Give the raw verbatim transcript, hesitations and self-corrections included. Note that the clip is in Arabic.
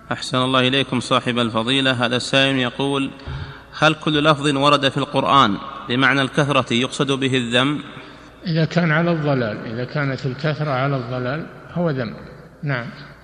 أحسن الله إليكم صاحب الفضيلة. هذا السائل يقول: هل كل لفظ ورد في القرآن بمعنى الكثرة يقصد به الذم؟ إذا كان على الضلال، إذا كانت الكثرة على الضلال هو ذم. نعم.